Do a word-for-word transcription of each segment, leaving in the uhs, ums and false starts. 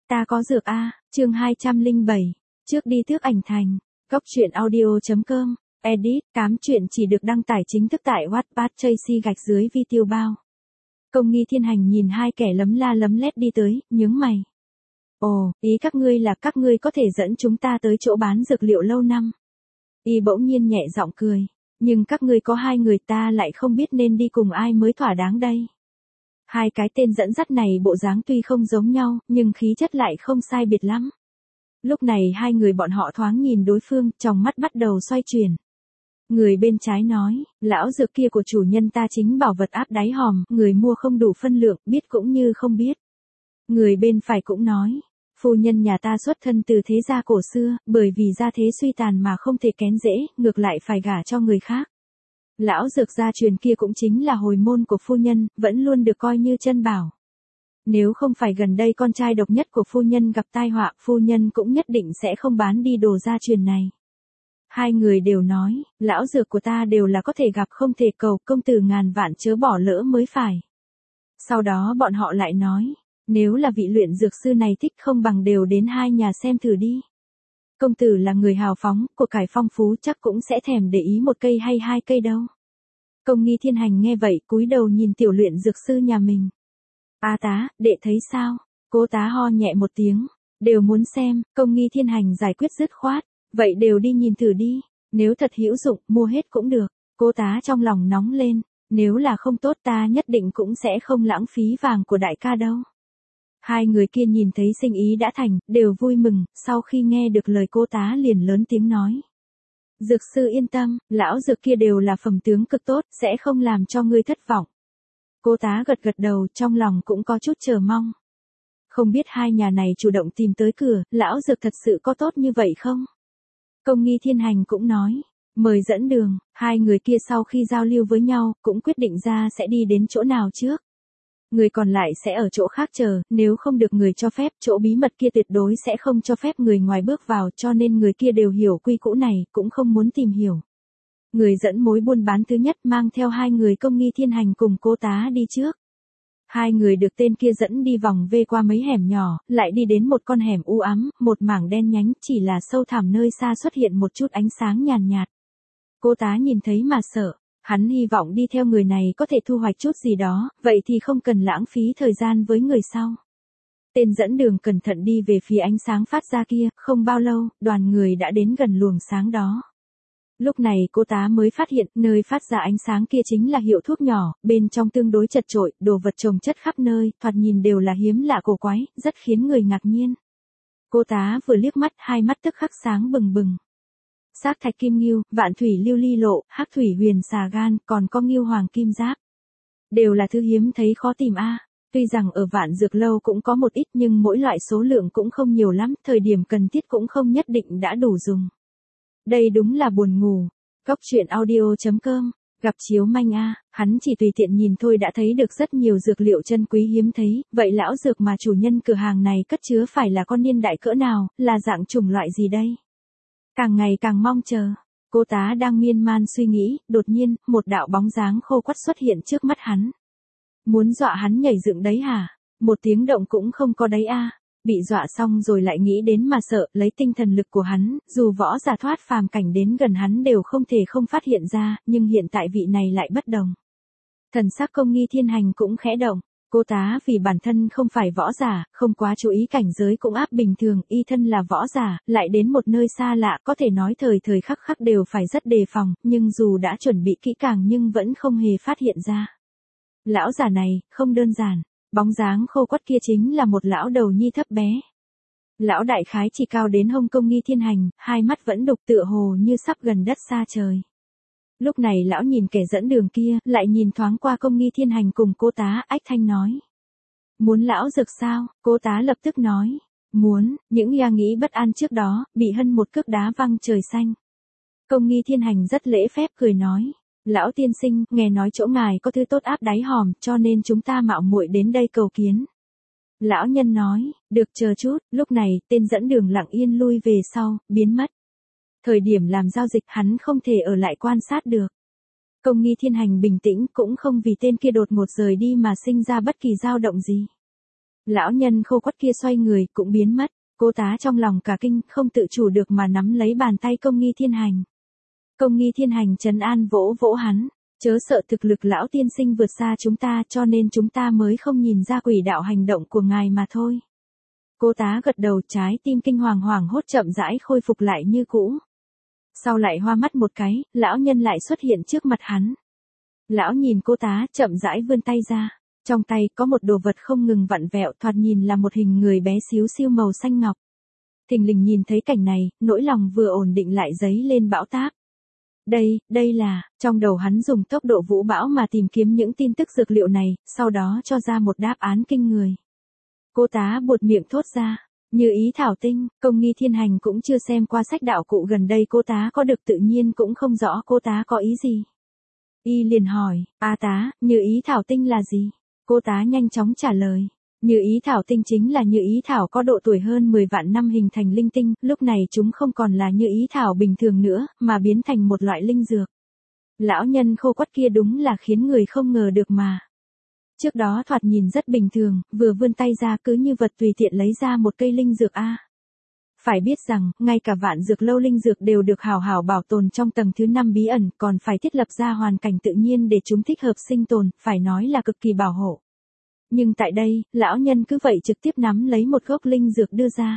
ta có dược a, chương hai trăm lẻ bảy, trước đi thước ảnh thành, góc truyện audio.com, edit, cám truyện chỉ được đăng tải chính thức tại Wattpad Tracy gạch dưới video bao. Công nghi thiên hành nhìn hai kẻ lấm la lấm lét đi tới, nhướng mày. Ồ, ý các ngươi là các ngươi có thể dẫn chúng ta tới chỗ bán dược liệu lâu năm. Y bỗng nhiên nhẹ giọng cười, nhưng các ngươi có hai người ta lại không biết nên đi cùng ai mới thỏa đáng đây. Hai cái tên dẫn dắt này bộ dáng tuy không giống nhau, nhưng khí chất lại không sai biệt lắm. Lúc này hai người bọn họ thoáng nhìn đối phương, trong mắt bắt đầu xoay chuyển. Người bên trái nói, lão dược kia của chủ nhân ta chính bảo vật áp đáy hòm, người mua không đủ phân lượng, biết cũng như không biết. Người bên phải cũng nói, phu nhân nhà ta xuất thân từ thế gia cổ xưa, bởi vì gia thế suy tàn mà không thể kén dễ, ngược lại phải gả cho người khác. Lão dược gia truyền kia cũng chính là hồi môn của phu nhân, vẫn luôn được coi như chân bảo. Nếu không phải gần đây con trai độc nhất của phu nhân gặp tai họa, phu nhân cũng nhất định sẽ không bán đi đồ gia truyền này. Hai người đều nói, lão dược của ta đều là có thể gặp không thể cầu, công tử ngàn vạn chớ bỏ lỡ mới phải. Sau đó bọn họ lại nói, nếu là vị luyện dược sư này thích không bằng đều đến hai nhà xem thử đi. Công tử là người hào phóng, của cải phong phú chắc cũng sẽ thèm để ý một cây hay hai cây đâu. Công nghi thiên hành nghe vậy cúi đầu nhìn tiểu luyện dược sư nhà mình. A tá, đệ thấy sao? Cô tá ho nhẹ một tiếng, đều muốn xem, công nghi thiên hành giải quyết dứt khoát. Vậy đều đi nhìn thử đi, nếu thật hữu dụng, mua hết cũng được. Cô tá trong lòng nóng lên, nếu là không tốt ta nhất định cũng sẽ không lãng phí vàng của đại ca đâu. Hai người kia nhìn thấy sinh ý đã thành, đều vui mừng, sau khi nghe được lời cô tá liền lớn tiếng nói. Dược sư yên tâm, lão dược kia đều là phẩm tướng cực tốt, sẽ không làm cho ngươi thất vọng. Cô tá gật gật đầu, trong lòng cũng có chút chờ mong. Không biết hai nhà này chủ động tìm tới cửa, lão dược thật sự có tốt như vậy không? Công nghi thiên hành cũng nói, mời dẫn đường, hai người kia sau khi giao lưu với nhau, cũng quyết định ra sẽ đi đến chỗ nào trước. Người còn lại sẽ ở chỗ khác chờ, nếu không được người cho phép, chỗ bí mật kia tuyệt đối sẽ không cho phép người ngoài bước vào, cho nên người kia đều hiểu quy cũ này, cũng không muốn tìm hiểu. Người dẫn mối buôn bán thứ nhất mang theo hai người công nghi thiên hành cùng cô tá đi trước. Hai người được tên kia dẫn đi vòng về qua mấy hẻm nhỏ, lại đi đến một con hẻm u ám, một mảng đen nhánh, chỉ là sâu thẳm nơi xa xuất hiện một chút ánh sáng nhàn nhạt. Cô tá nhìn thấy mà sợ, hắn hy vọng đi theo người này có thể thu hoạch chút gì đó, vậy thì không cần lãng phí thời gian với người sau. Tên dẫn đường cẩn thận đi về phía ánh sáng phát ra kia, không bao lâu, đoàn người đã đến gần luồng sáng đó. Lúc này cô tá mới phát hiện, nơi phát ra ánh sáng kia chính là hiệu thuốc nhỏ, bên trong tương đối chật chội, đồ vật chồng chất khắp nơi, thoạt nhìn đều là hiếm lạ cổ quái, rất khiến người ngạc nhiên. Cô tá vừa liếc mắt, hai mắt tức khắc sáng bừng bừng. Xác thạch kim ngưu, vạn thủy lưu ly lộ, hắc thủy huyền xà gan, còn có ngưu hoàng kim giáp. Đều là thứ hiếm thấy khó tìm a. Tuy rằng ở vạn dược lâu cũng có một ít nhưng mỗi loại số lượng cũng không nhiều lắm, thời điểm cần thiết cũng không nhất định đã đủ dùng. Đây đúng là buồn ngủ. Góc truyện audio.com, gặp chiếu manh a, hắn chỉ tùy tiện nhìn thôi đã thấy được rất nhiều dược liệu chân quý hiếm thấy, vậy lão dược mà chủ nhân cửa hàng này cất chứa phải là con niên đại cỡ nào, là dạng chủng loại gì đây? Càng ngày càng mong chờ, cô tá đang miên man suy nghĩ, đột nhiên, một đạo bóng dáng khô quắt xuất hiện trước mắt hắn. Muốn dọa hắn nhảy dựng đấy hả? Một tiếng động cũng không có đấy a. Bị dọa xong rồi lại nghĩ đến mà sợ, lấy tinh thần lực của hắn, dù võ giả thoát phàm cảnh đến gần hắn đều không thể không phát hiện ra, nhưng hiện tại vị này lại bất đồng. Thần sắc công nghi thiên hành cũng khẽ động, cô tá vì bản thân không phải võ giả, không quá chú ý cảnh giới cũng áp bình thường, y thân là võ giả, lại đến một nơi xa lạ, có thể nói thời thời khắc khắc đều phải rất đề phòng, nhưng dù đã chuẩn bị kỹ càng nhưng vẫn không hề phát hiện ra. Lão giả này, không đơn giản. Bóng dáng khô quắt kia chính là một lão đầu nhi thấp bé. Lão đại khái chỉ cao đến hông công nghi thiên hành, hai mắt vẫn đục tựa hồ như sắp gần đất xa trời. Lúc này lão nhìn kẻ dẫn đường kia, lại nhìn thoáng qua công nghi thiên hành cùng cô tá, ách thanh nói. Muốn lão dược sao? Cô tá lập tức nói. Muốn, những ya nghĩ bất an trước đó, bị hân một cước đá văng trời xanh. Công nghi thiên hành rất lễ phép cười nói. Lão tiên sinh, nghe nói chỗ ngài có thứ tốt áp đáy hòm, cho nên chúng ta mạo muội đến đây cầu kiến. Lão nhân nói, được chờ chút, lúc này, tên dẫn đường lặng yên lui về sau, biến mất. Thời điểm làm giao dịch hắn không thể ở lại quan sát được. Công nghi thiên hành bình tĩnh cũng không vì tên kia đột ngột rời đi mà sinh ra bất kỳ dao động gì. Lão nhân khô quắt kia xoay người, cũng biến mất. Cô tá trong lòng cả kinh, không tự chủ được mà nắm lấy bàn tay Công Nghi Thiên Hành. Công Nghi Thiên Hành trấn an vỗ vỗ hắn, chớ sợ, thực lực lão tiên sinh vượt xa chúng ta, cho nên chúng ta mới không nhìn ra quỷ đạo hành động của ngài mà thôi. Cô tá gật đầu, trái tim kinh hoàng hoảng hốt chậm rãi khôi phục lại như cũ. Sau lại hoa mắt một cái, lão nhân lại xuất hiện trước mặt hắn. Lão nhìn cô tá, chậm rãi vươn tay ra. Trong tay có một đồ vật không ngừng vặn vẹo, thoạt nhìn là một hình người bé xíu xiu màu xanh ngọc. Thình lình nhìn thấy cảnh này, nỗi lòng vừa ổn định lại dấy lên bão táp. Đây, đây là, trong đầu hắn dùng tốc độ vũ bão mà tìm kiếm những tin tức dược liệu này, sau đó cho ra một đáp án kinh người. Cô tá buột miệng thốt ra, Như Ý thảo tinh. Công Nghi Thiên Hành cũng chưa xem qua sách đạo cụ gần đây cô tá có được, tự nhiên cũng không rõ cô tá có ý gì. Y liền hỏi, a tá, Như Ý thảo tinh là gì? Cô tá nhanh chóng trả lời. Như Ý thảo tinh chính là Như Ý thảo có độ tuổi hơn mười vạn năm hình thành linh tinh, lúc này chúng không còn là Như Ý thảo bình thường nữa, mà biến thành một loại linh dược. Lão nhân khô quắt kia đúng là khiến người không ngờ được mà. Trước đó thoạt nhìn rất bình thường, vừa vươn tay ra cứ như vật tùy tiện lấy ra một cây linh dược a. Phải biết rằng, ngay cả vạn dược lâu linh dược đều được hào hào bảo tồn trong tầng thứ năm bí ẩn, còn phải thiết lập ra hoàn cảnh tự nhiên để chúng thích hợp sinh tồn, phải nói là cực kỳ bảo hộ. Nhưng tại đây, lão nhân cứ vậy trực tiếp nắm lấy một gốc linh dược đưa ra.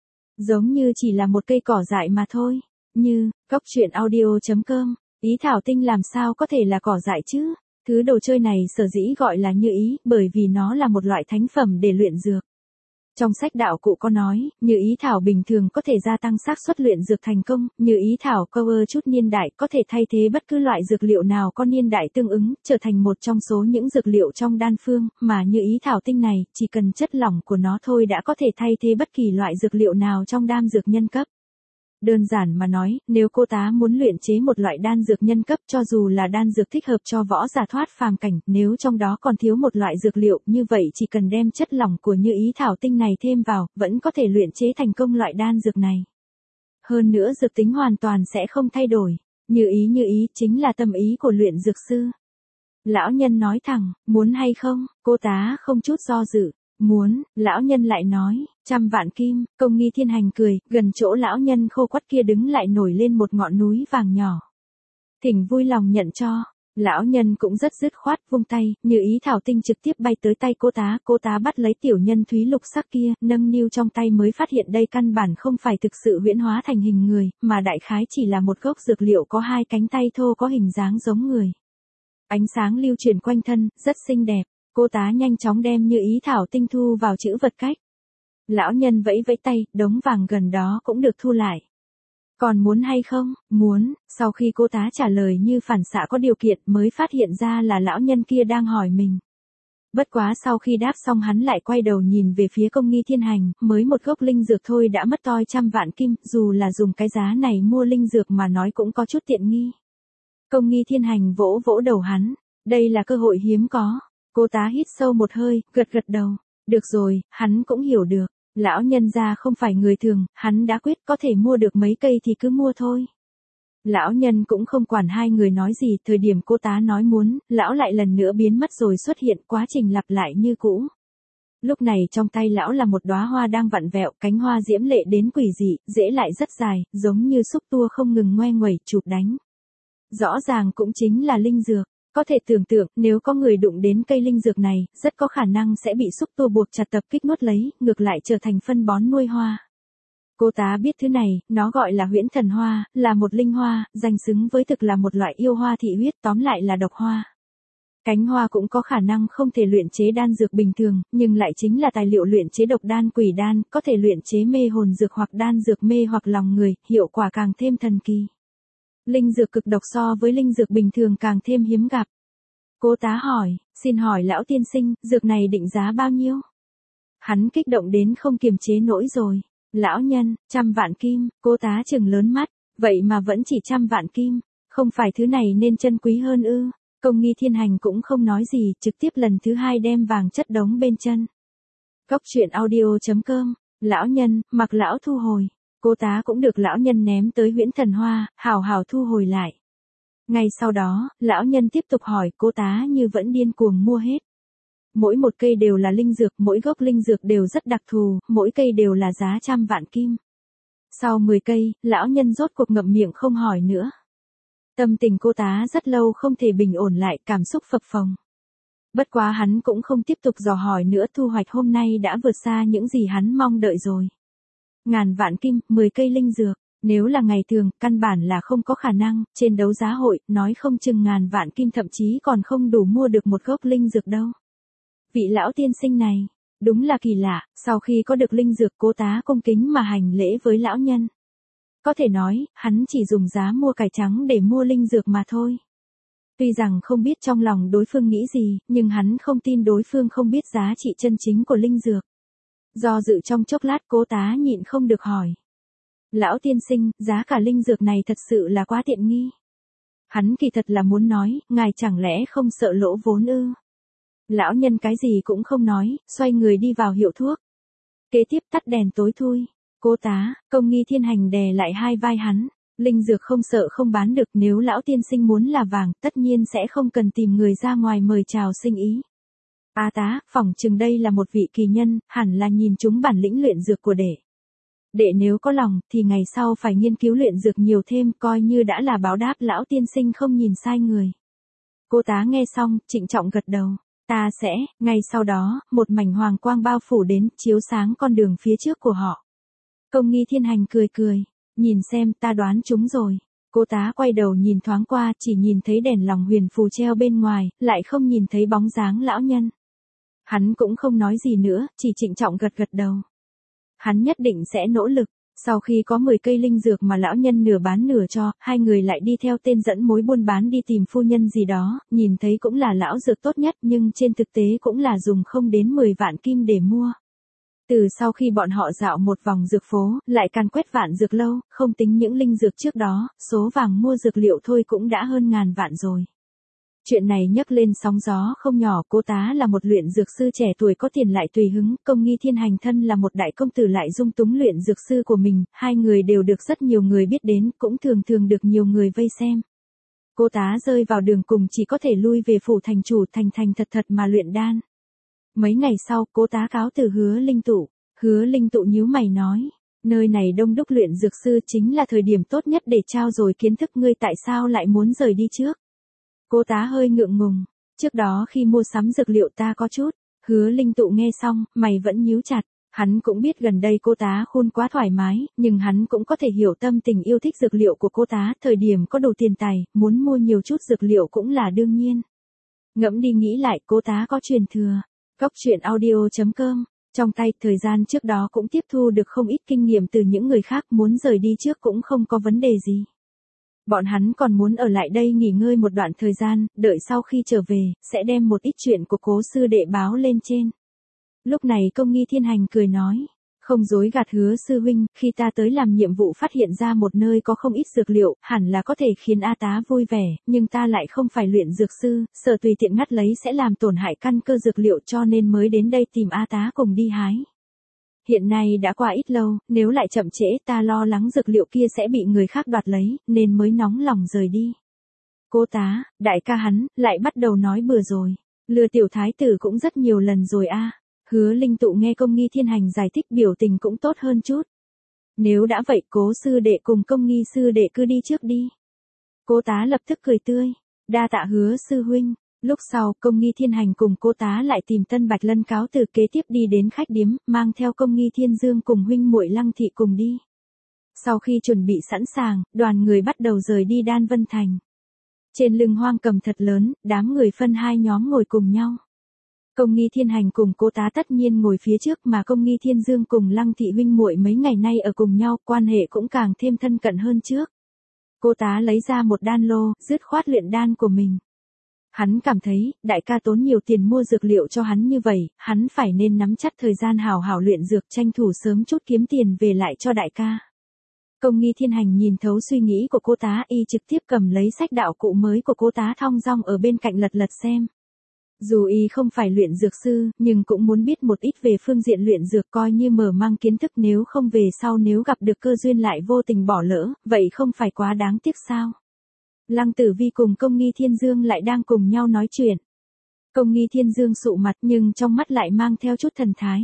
Giống như chỉ là một cây cỏ dại mà thôi. Như, Cóc Truyện Audio chấm com, Ý thảo tinh làm sao có thể là cỏ dại chứ? Thứ đồ chơi này sở dĩ gọi là Như Ý, bởi vì nó là một loại thánh phẩm để luyện dược. Trong sách đạo cụ có nói, Như Ý thảo bình thường có thể gia tăng xác suất luyện dược thành công, Như Ý thảo cover chút niên đại có thể thay thế bất cứ loại dược liệu nào có niên đại tương ứng, trở thành một trong số những dược liệu trong đan phương, mà Như Ý thảo tinh này, chỉ cần chất lỏng của nó thôi đã có thể thay thế bất kỳ loại dược liệu nào trong đan dược nhân cấp. Đơn giản mà nói, nếu cô tá muốn luyện chế một loại đan dược nhân cấp, cho dù là đan dược thích hợp cho võ giả thoát phàm cảnh, nếu trong đó còn thiếu một loại dược liệu, như vậy chỉ cần đem chất lỏng của Như Ý thảo tinh này thêm vào, vẫn có thể luyện chế thành công loại đan dược này. Hơn nữa dược tính hoàn toàn sẽ không thay đổi. Như ý như ý chính là tâm ý của luyện dược sư. Lão nhân nói thẳng, muốn hay không? Cô tá không chút do dự. Muốn. Lão nhân lại nói, trăm vạn kim. Công Nghi Thiên Hành cười, gần chỗ lão nhân khô quắt kia đứng lại nổi lên một ngọn núi vàng nhỏ. Thỉnh vui lòng nhận cho. Lão nhân cũng rất dứt khoát, vung tay, Như Ý thảo tinh trực tiếp bay tới tay cô tá. Cô tá bắt lấy tiểu nhân thúy lục sắc kia, nâng niu trong tay mới phát hiện đây căn bản không phải thực sự huyễn hóa thành hình người, mà đại khái chỉ là một gốc dược liệu có hai cánh tay thô có hình dáng giống người. Ánh sáng lưu chuyển quanh thân, rất xinh đẹp. Cô tá nhanh chóng đem Như Ý thảo tinh thu vào chữ vật cách. Lão nhân vẫy vẫy tay, đống vàng gần đó cũng được thu lại. Còn muốn hay không? Muốn. Sau khi cô tá trả lời như phản xạ có điều kiện mới phát hiện ra là lão nhân kia đang hỏi mình. Bất quá sau khi đáp xong hắn lại quay đầu nhìn về phía Công Nghi Thiên Hành, mới một gốc linh dược thôi đã mất toi trăm vạn kim, dù là dùng cái giá này mua linh dược mà nói cũng có chút tiện nghi. Công Nghi Thiên Hành vỗ vỗ đầu hắn, đây là cơ hội hiếm có. Cô tá hít sâu một hơi, gật gật đầu. Được rồi, hắn cũng hiểu được. Lão nhân gia không phải người thường, hắn đã quyết có thể mua được mấy cây thì cứ mua thôi. Lão nhân cũng không quản hai người nói gì, thời điểm cô tá nói muốn, lão lại lần nữa biến mất rồi xuất hiện, quá trình lặp lại như cũ. Lúc này trong tay lão là một đóa hoa đang vặn vẹo, cánh hoa diễm lệ đến quỷ dị, rễ lại rất dài, giống như xúc tua không ngừng ngoe nguẩy chụp đánh. Rõ ràng cũng chính là linh dược. Có thể tưởng tượng, nếu có người đụng đến cây linh dược này, rất có khả năng sẽ bị xúc tua buộc chặt tập kích nuốt lấy, ngược lại trở thành phân bón nuôi hoa. Cô tá biết thứ này, nó gọi là huyễn thần hoa, là một linh hoa, danh xứng với thực là một loại yêu hoa thị huyết, tóm lại là độc hoa. Cánh hoa cũng có khả năng không thể luyện chế đan dược bình thường, nhưng lại chính là tài liệu luyện chế độc đan quỷ đan, có thể luyện chế mê hồn dược hoặc đan dược mê hoặc lòng người, hiệu quả càng thêm thần kỳ. Linh dược cực độc so với linh dược bình thường càng thêm hiếm gặp. Cô tá hỏi, xin hỏi lão tiên sinh, dược này định giá bao nhiêu? Hắn kích động đến không kiềm chế nổi rồi. Lão nhân, trăm vạn kim, cô tá trừng lớn mắt, vậy mà vẫn chỉ trăm vạn kim, không phải thứ này nên chân quý hơn ư? Công Nghi Thiên Hành cũng không nói gì, trực tiếp lần thứ hai đem vàng chất đống bên chân. Cóc Truyện Audio chấm com, lão nhân, mặc lão thu hồi. Cô tá cũng được lão nhân ném tới huyễn thần hoa, hào hào thu hồi lại. Ngay sau đó, lão nhân tiếp tục hỏi cô tá như vẫn điên cuồng mua hết. Mỗi một cây đều là linh dược, mỗi gốc linh dược đều rất đặc thù, mỗi cây đều là giá trăm vạn kim. Sau mười cây, lão nhân rốt cuộc ngậm miệng không hỏi nữa. Tâm tình cô tá rất lâu không thể bình ổn lại, cảm xúc phập phồng. Bất quá hắn cũng không tiếp tục dò hỏi nữa, thu hoạch hôm nay đã vượt xa những gì hắn mong đợi rồi. Ngàn vạn kim, mười cây linh dược, nếu là ngày thường, căn bản là không có khả năng, trên đấu giá hội, nói không chừng ngàn vạn kim thậm chí còn không đủ mua được một gốc linh dược đâu. Vị lão tiên sinh này, đúng là kỳ lạ, sau khi có được linh dược cô tá cung kính mà hành lễ với lão nhân. Có thể nói, hắn chỉ dùng giá mua cải trắng để mua linh dược mà thôi. Tuy rằng không biết trong lòng đối phương nghĩ gì, nhưng hắn không tin đối phương không biết giá trị chân chính của linh dược. Do dự trong chốc lát cố tá nhịn không được hỏi. Lão tiên sinh, giá cả linh dược này thật sự là quá tiện nghi. Hắn kỳ thật là muốn nói, ngài chẳng lẽ không sợ lỗ vốn ư? Lão nhân cái gì cũng không nói, xoay người đi vào hiệu thuốc. Kế tiếp tắt đèn tối thui. Cô tá, Công Nghi Thiên Hành đè lại hai vai hắn. Linh dược không sợ không bán được, nếu lão tiên sinh muốn là vàng, tất nhiên sẽ không cần tìm người ra ngoài mời chào sinh ý. A tá, phỏng chừng đây là một vị kỳ nhân, hẳn là nhìn chúng bản lĩnh luyện dược của đệ. Đệ nếu có lòng, thì ngày sau phải nghiên cứu luyện dược nhiều thêm, coi như đã là báo đáp lão tiên sinh không nhìn sai người. Cô tá nghe xong, trịnh trọng gật đầu. Ta sẽ, ngay sau đó, một mảnh hoàng quang bao phủ đến, chiếu sáng con đường phía trước của họ. Công Nghi Thiên Hành cười cười. Nhìn xem, ta đoán chúng rồi. Cô tá quay đầu nhìn thoáng qua, chỉ nhìn thấy đèn lòng huyền phù treo bên ngoài, lại không nhìn thấy bóng dáng lão nhân. Hắn cũng không nói gì nữa, chỉ trịnh trọng gật gật đầu. Hắn nhất định sẽ nỗ lực. Sau khi có mười cây linh dược mà lão nhân nửa bán nửa cho, hai người lại đi theo tên dẫn mối buôn bán đi tìm phu nhân gì đó, nhìn thấy cũng là lão dược tốt nhất nhưng trên thực tế cũng là dùng không đến mười vạn kim để mua. Từ sau khi bọn họ dạo một vòng dược phố, lại càn quét vạn dược lâu, không tính những linh dược trước đó, số vàng mua dược liệu thôi cũng đã hơn ngàn vạn rồi. Chuyện này nhấc lên sóng gió không nhỏ, cô tá là một luyện dược sư trẻ tuổi có tiền lại tùy hứng, Công Nghi Thiên Hành thân là một đại công tử lại dung túng luyện dược sư của mình, hai người đều được rất nhiều người biết đến, cũng thường thường được nhiều người vây xem. Cô tá rơi vào đường cùng chỉ có thể lui về phủ thành chủ thành thành thật thật mà luyện đan. Mấy ngày sau, cô tá cáo từ Hứa Linh Tụ. Hứa Linh Tụ nhíu mày nói, nơi này đông đúc luyện dược sư chính là thời điểm tốt nhất để trao dồi kiến thức, ngươi tại sao lại muốn rời đi trước? Cô tá hơi ngượng ngùng, trước đó khi mua sắm dược liệu ta có chút. Hứa Linh Tụ nghe xong, mày vẫn nhíu chặt. Hắn cũng biết gần đây cô tá khôn quá thoải mái, nhưng hắn cũng có thể hiểu tâm tình yêu thích dược liệu của cô tá, thời điểm có đủ tiền tài, muốn mua nhiều chút dược liệu cũng là đương nhiên. Ngẫm đi nghĩ lại, cô tá có truyền thừa. Góc truyện audio chấm com, trong tay, thời gian trước đó cũng tiếp thu được không ít kinh nghiệm từ những người khác, muốn rời đi trước cũng không có vấn đề gì. Bọn hắn còn muốn ở lại đây nghỉ ngơi một đoạn thời gian, đợi sau khi trở về, sẽ đem một ít chuyện của cố sư đệ báo lên trên. Lúc này Công Nghi Thiên Hành cười nói, không dối gạt Hứa sư huynh, khi ta tới làm nhiệm vụ phát hiện ra một nơi có không ít dược liệu, hẳn là có thể khiến A tá vui vẻ, nhưng ta lại không phải luyện dược sư, sợ tùy tiện ngắt lấy sẽ làm tổn hại căn cơ dược liệu cho nên mới đến đây tìm A tá cùng đi hái. Hiện nay đã qua ít lâu, nếu lại chậm trễ ta lo lắng dược liệu kia sẽ bị người khác đoạt lấy, nên mới nóng lòng rời đi. Cô tá, đại ca hắn, lại bắt đầu nói bừa rồi. Lừa tiểu thái tử cũng rất nhiều lần rồi a. Hứa Linh Tụ nghe Công Nghi Thiên Hành giải thích biểu tình cũng tốt hơn chút. Nếu đã vậy cố sư đệ cùng Công Nghi sư đệ cứ đi trước đi. Cô tá lập tức cười tươi. Đa tạ Hứa sư huynh. Lúc sau, Công Nghi Thiên Hành cùng cô tá lại tìm Tân Bạch Lân cáo từ, kế tiếp đi đến khách điếm, mang theo Công Nghi Thiên Dương cùng huynh muội Lăng Thị cùng đi. Sau khi chuẩn bị sẵn sàng, đoàn người bắt đầu rời đi Đan Vân Thành. Trên lưng hoang cầm thật lớn, đám người phân hai nhóm ngồi cùng nhau. Công Nghi Thiên Hành cùng cô tá tất nhiên ngồi phía trước, mà Công Nghi Thiên Dương cùng Lăng Thị huynh muội mấy ngày nay ở cùng nhau, quan hệ cũng càng thêm thân cận hơn trước. Cô tá lấy ra một đan lô, dứt khoát luyện đan của mình. Hắn cảm thấy, đại ca tốn nhiều tiền mua dược liệu cho hắn như vậy, hắn phải nên nắm chắc thời gian hào hảo luyện dược, tranh thủ sớm chút kiếm tiền về lại cho đại ca. Công Nghi Thiên Hành nhìn thấu suy nghĩ của cô tá, y trực tiếp cầm lấy sách đạo cụ mới của cô tá thong dong ở bên cạnh lật lật xem. Dù y không phải luyện dược sư, nhưng cũng muốn biết một ít về phương diện luyện dược, coi như mở mang kiến thức, nếu không về sau nếu gặp được cơ duyên lại vô tình bỏ lỡ, vậy không phải quá đáng tiếc sao? Lăng Tử Vi cùng Công Nghi Thiên Dương lại đang cùng nhau nói chuyện. Công Nghi Thiên Dương sụ mặt nhưng trong mắt lại mang theo chút thần thái.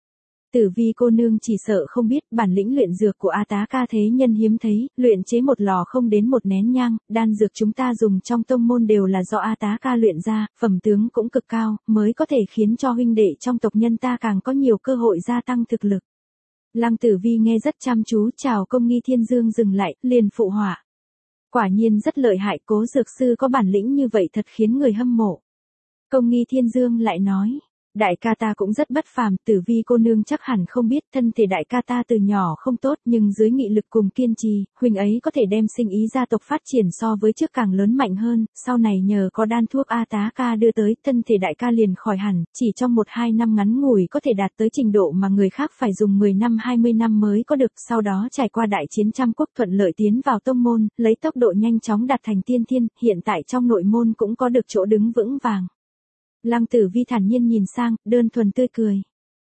Tử Vi cô nương chỉ sợ không biết bản lĩnh luyện dược của A Tá ca thế nhân hiếm thấy, luyện chế một lò không đến một nén nhang, đan dược chúng ta dùng trong tông môn đều là do A Tá ca luyện ra, phẩm tướng cũng cực cao, mới có thể khiến cho huynh đệ trong tộc nhân ta càng có nhiều cơ hội gia tăng thực lực. Lăng Tử Vi nghe rất chăm chú, chào Công Nghi Thiên Dương dừng lại, liền phụ họa. Quả nhiên rất lợi hại, Cố dược sư có bản lĩnh như vậy thật khiến người hâm mộ. Công Nghi Thiên Dương lại nói, đại ca ta cũng rất bất phàm, Tử Vi cô nương chắc hẳn không biết, thân thể đại ca ta từ nhỏ không tốt nhưng dưới nghị lực cùng kiên trì, huynh ấy có thể đem sinh ý gia tộc phát triển so với trước càng lớn mạnh hơn, sau này nhờ có đan thuốc A Tá ca đưa tới, thân thể đại ca liền khỏi hẳn, chỉ trong một hai năm ngắn ngủi có thể đạt tới trình độ mà người khác phải dùng mười năm hai mươi năm mới có được, sau đó trải qua đại chiến trăm quốc thuận lợi tiến vào tông môn, lấy tốc độ nhanh chóng đạt thành tiên thiên, hiện tại trong nội môn cũng có được chỗ đứng vững vàng. Lăng Tử Vi thản nhiên nhìn sang, đơn thuần tươi cười.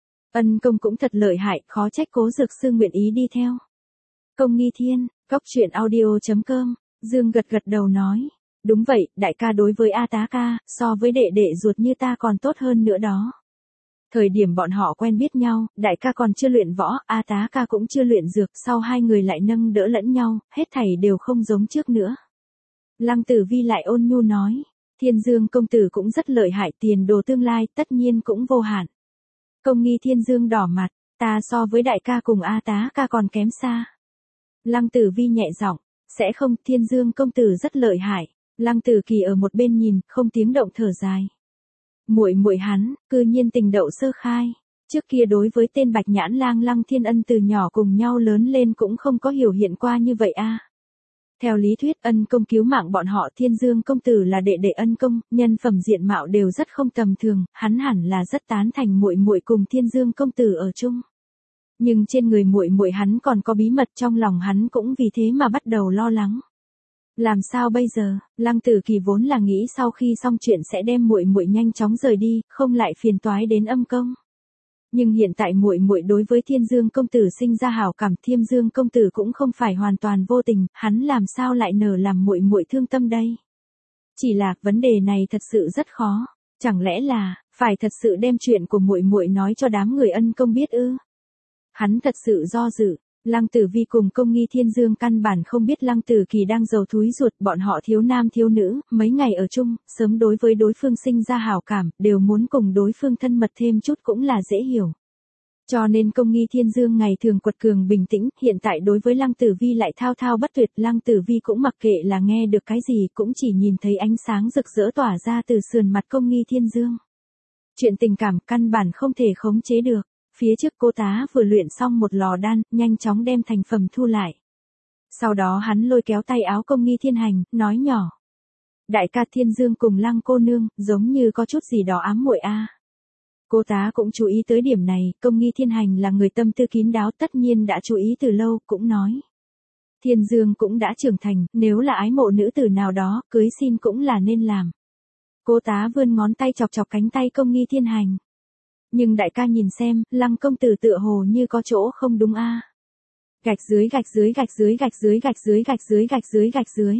Ân công cũng thật lợi hại, khó trách Cố dược sư nguyện ý đi theo. Công Nghi Thiên, góc truyện audio chấm com, Dương gật gật đầu nói. Đúng vậy, đại ca đối với A Tá ca, so với đệ đệ ruột như ta còn tốt hơn nữa đó. Thời điểm bọn họ quen biết nhau, đại ca còn chưa luyện võ, A Tá ca cũng chưa luyện dược, sau hai người lại nâng đỡ lẫn nhau, hết thảy đều không giống trước nữa. Lăng Tử Vi lại ôn nhu nói. Thiên Dương công tử cũng rất lợi hại, tiền đồ tương lai tất nhiên cũng vô hạn. Công Nghi Thiên Dương đỏ mặt, ta so với đại ca cùng A Tá ca còn kém xa. Lăng Tử Vi nhẹ giọng, sẽ không, Thiên Dương công tử rất lợi hại. Lăng Tử Kỳ ở một bên nhìn, không tiếng động thở dài. Muội muội hắn, cư nhiên tình đậu sơ khai. Trước kia đối với tên Bạch Nhãn Lang Lăng Thiên Ân từ nhỏ cùng nhau lớn lên cũng không có hiểu hiện qua như vậy a. Theo lý thuyết Ân công cứu mạng bọn họ, Thiên Dương công tử là đệ đệ Ân công, nhân phẩm diện mạo đều rất không tầm thường, hắn hẳn là rất tán thành muội muội cùng Thiên Dương công tử ở chung. Nhưng trên người muội muội hắn còn có bí mật, trong lòng hắn cũng vì thế mà bắt đầu lo lắng. Làm sao bây giờ? Lăng Tử Kỳ vốn là nghĩ sau khi xong chuyện sẽ đem muội muội nhanh chóng rời đi, không lại phiền toái đến Âm công. Nhưng hiện tại muội muội đối với Thiên Dương công tử sinh ra hảo cảm, Thiên Dương công tử cũng không phải hoàn toàn vô tình, hắn làm sao lại nỡ làm muội muội thương tâm đây? Chỉ là vấn đề này thật sự rất khó, chẳng lẽ là phải thật sự đem chuyện của muội muội nói cho đám người Ân công biết ư? Hắn thật sự do dự. Lăng Tử Vi cùng Công Nghi Thiên Dương căn bản không biết Lăng Tử Kỳ đang giàu thúi ruột, bọn họ thiếu nam thiếu nữ, mấy ngày ở chung, sớm đối với đối phương sinh ra hảo cảm, đều muốn cùng đối phương thân mật thêm chút cũng là dễ hiểu. Cho nên Công Nghi Thiên Dương ngày thường quật cường bình tĩnh, hiện tại đối với Lăng Tử Vi lại thao thao bất tuyệt, Lăng Tử Vi cũng mặc kệ là nghe được cái gì, cũng chỉ nhìn thấy ánh sáng rực rỡ tỏa ra từ sườn mặt Công Nghi Thiên Dương. Chuyện tình cảm căn bản không thể khống chế được. Phía trước cô tá vừa luyện xong một lò đan, nhanh chóng đem thành phẩm thu lại. Sau đó hắn lôi kéo tay áo Công Nghi Thiên Hành, nói nhỏ. Đại ca Thiên Dương cùng Lăng cô nương, giống như có chút gì đó ám muội a. Cô tá cũng chú ý tới điểm này, Công Nghi Thiên Hành là người tâm tư kín đáo, tất nhiên đã chú ý từ lâu, cũng nói. Thiên Dương cũng đã trưởng thành, nếu là ái mộ nữ tử nào đó, cưới xin cũng là nên làm. Cô tá vươn ngón tay chọc chọc cánh tay Công Nghi Thiên Hành. Nhưng đại ca nhìn xem, Lăng công tử tựa hồ như có chỗ không đúng a. Gạch dưới gạch dưới gạch dưới gạch dưới gạch dưới gạch dưới gạch dưới gạch dưới.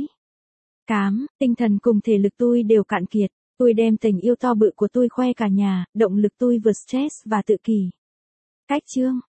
Cám, tinh thần cùng thể lực tôi đều cạn kiệt, tôi đem tình yêu to bự của tôi khoe cả nhà, động lực tôi vượt stress và tự kỷ. Cách chương